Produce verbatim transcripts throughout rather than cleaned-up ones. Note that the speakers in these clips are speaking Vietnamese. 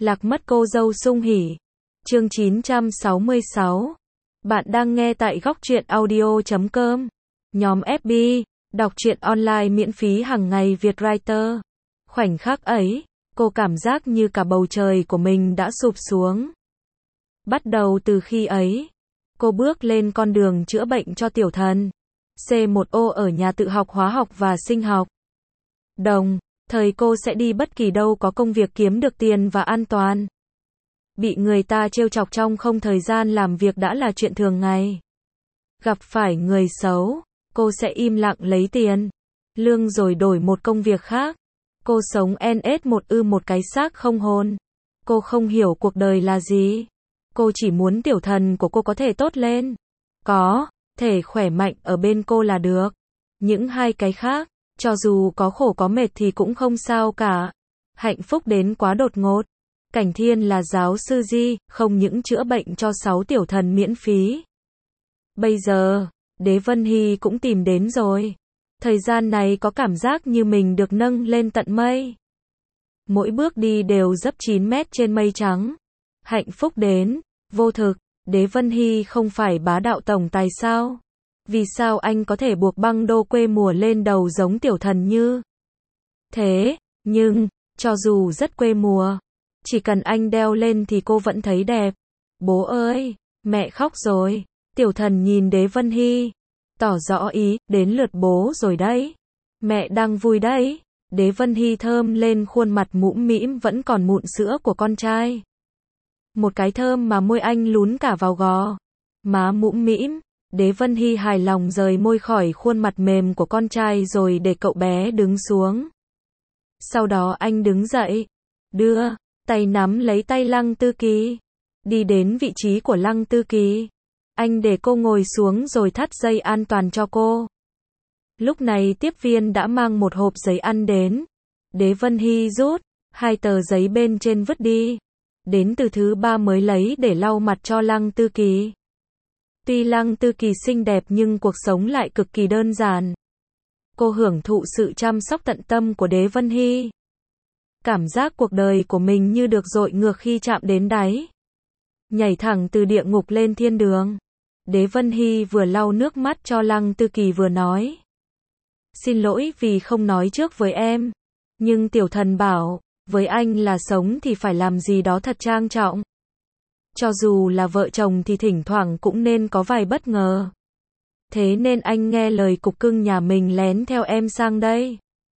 Lạc mất cô dâu sung hỉ. Chương chín trăm sáu mươi sáu. Bạn đang nghe tại góc truyện audio chấm com. Nhóm ép bê, đọc truyện online miễn phí hàng ngày Việt Writer. Khoảnh khắc ấy, cô cảm giác như cả bầu trời của mình đã sụp xuống. Bắt đầu từ khi ấy, cô bước lên con đường chữa bệnh cho tiểu thần. xê một ô ở nhà tự học hóa học và sinh học. Đồng thời cô sẽ đi bất kỳ đâu có công việc kiếm được tiền và an toàn. Bị người ta trêu chọc trong không thời gian làm việc đã là chuyện thường ngày. Gặp phải người xấu, cô sẽ im lặng lấy tiền, lương rồi đổi một công việc khác. Cô sống en ét một ư một cái xác không hồn. Cô không hiểu cuộc đời là gì. Cô chỉ muốn tiểu thần của cô có thể tốt lên. Có thể khỏe mạnh ở bên cô là được. Những hai cái khác, cho dù có khổ có mệt thì cũng không sao cả. Hạnh phúc đến quá đột ngột. Cảnh Thiên là giáo sư Di, không những chữa bệnh cho sáu tiểu thần miễn phí. Bây giờ, Đế Vân Hy cũng tìm đến rồi. Thời gian này có cảm giác như mình được nâng lên tận mây. Mỗi bước đi đều dấp chín mét trên mây trắng. Hạnh phúc đến, vô thực. Đế Vân Hy không phải bá đạo tổng tài sao? Vì sao anh có thể buộc băng đô quê mùa lên đầu giống tiểu thần như thế? Nhưng, cho dù rất quê mùa, chỉ cần anh đeo lên thì cô vẫn thấy đẹp. Bố ơi, mẹ khóc rồi. Tiểu thần nhìn Đế Vân Hy, tỏ rõ ý, đến lượt bố rồi đấy. Mẹ đang vui đấy. Đế Vân Hy thơm lên khuôn mặt mũm mĩm vẫn còn mụn sữa của con trai. Một cái thơm mà môi anh lún cả vào gò má mũm mĩm. Đế Vân Hy hài lòng rời môi khỏi khuôn mặt mềm của con trai rồi để cậu bé đứng xuống. Sau đó anh đứng dậy, đưa tay nắm lấy tay Lăng Tư Kỳ, đi đến vị trí của Lăng Tư Kỳ. Anh để cô ngồi xuống rồi thắt dây an toàn cho cô. Lúc này tiếp viên đã mang một hộp giấy ăn đến. Đế Vân Hy rút hai tờ giấy bên trên vứt đi. Đến từ thứ ba mới lấy để lau mặt cho Lăng Tư Kỳ. Tuy Lăng Tư Kỳ xinh đẹp nhưng cuộc sống lại cực kỳ đơn giản. Cô hưởng thụ sự chăm sóc tận tâm của Đế Vân Hy. Cảm giác cuộc đời của mình như được dội ngược khi chạm đến đáy. Nhảy thẳng từ địa ngục lên thiên đường. Đế Vân Hy vừa lau nước mắt cho Lăng Tư Kỳ vừa nói. Xin lỗi vì không nói trước với em. Nhưng tiểu thần bảo, với anh là sống thì phải làm gì đó thật trang trọng. Cho dù là vợ chồng thì thỉnh thoảng cũng nên có vài bất ngờ. Thế nên anh nghe lời cục cưng nhà mình lén theo em sang đây.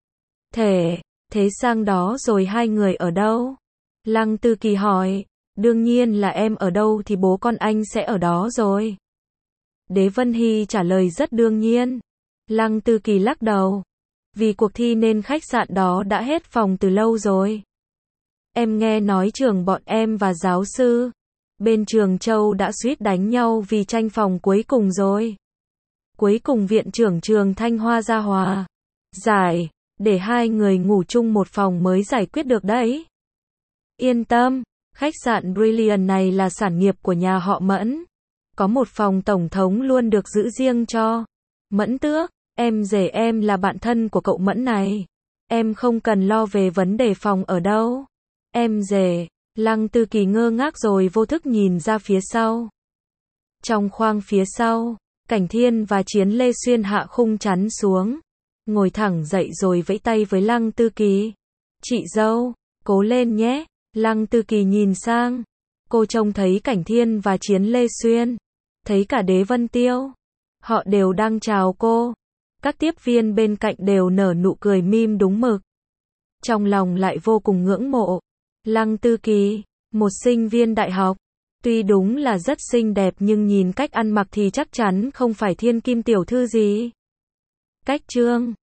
Thế, thế sang đó rồi hai người ở đâu? Lăng Tư Kỳ hỏi. Đương nhiên là em ở đâu thì bố con anh sẽ ở đó rồi. Đế Vân Hy trả lời rất đương nhiên. Lăng Tư Kỳ lắc đầu. Vì cuộc thi nên khách sạn đó đã hết phòng từ lâu rồi. Em nghe nói trường bọn em và giáo sư bên trường Châu đã suýt đánh nhau vì tranh phòng cuối cùng rồi. Cuối cùng viện trưởng trường Thanh Hoa ra hòa giải, để hai người ngủ chung một phòng mới giải quyết được đấy. Yên tâm, khách sạn Brilliant này là sản nghiệp của nhà họ Mẫn. Có một phòng tổng thống luôn được giữ riêng cho Mẫn Tước. Em rể em là bạn thân của cậu Mẫn này. Em không cần lo về vấn đề phòng ở đâu. Em rể. Lăng Tư Kỳ ngơ ngác rồi vô thức nhìn ra phía sau. Trong khoang phía sau, Cảnh Thiên và Chiến Lê xuyên hạ khung chắn xuống. Ngồi thẳng dậy rồi vẫy tay với Lăng Tư Kỳ. Chị dâu, cố lên nhé. Lăng Tư Kỳ nhìn sang. Cô trông thấy Cảnh Thiên và Chiến Lê xuyên. Thấy cả Đế Vân Tiêu. Họ đều đang chào cô. Các tiếp viên bên cạnh đều nở nụ cười mím đúng mực. Trong lòng lại vô cùng ngưỡng mộ. Lăng Tư Kỳ, một sinh viên đại học. Tuy đúng là rất xinh đẹp nhưng nhìn cách ăn mặc thì chắc chắn không phải thiên kim tiểu thư gì. Cách chương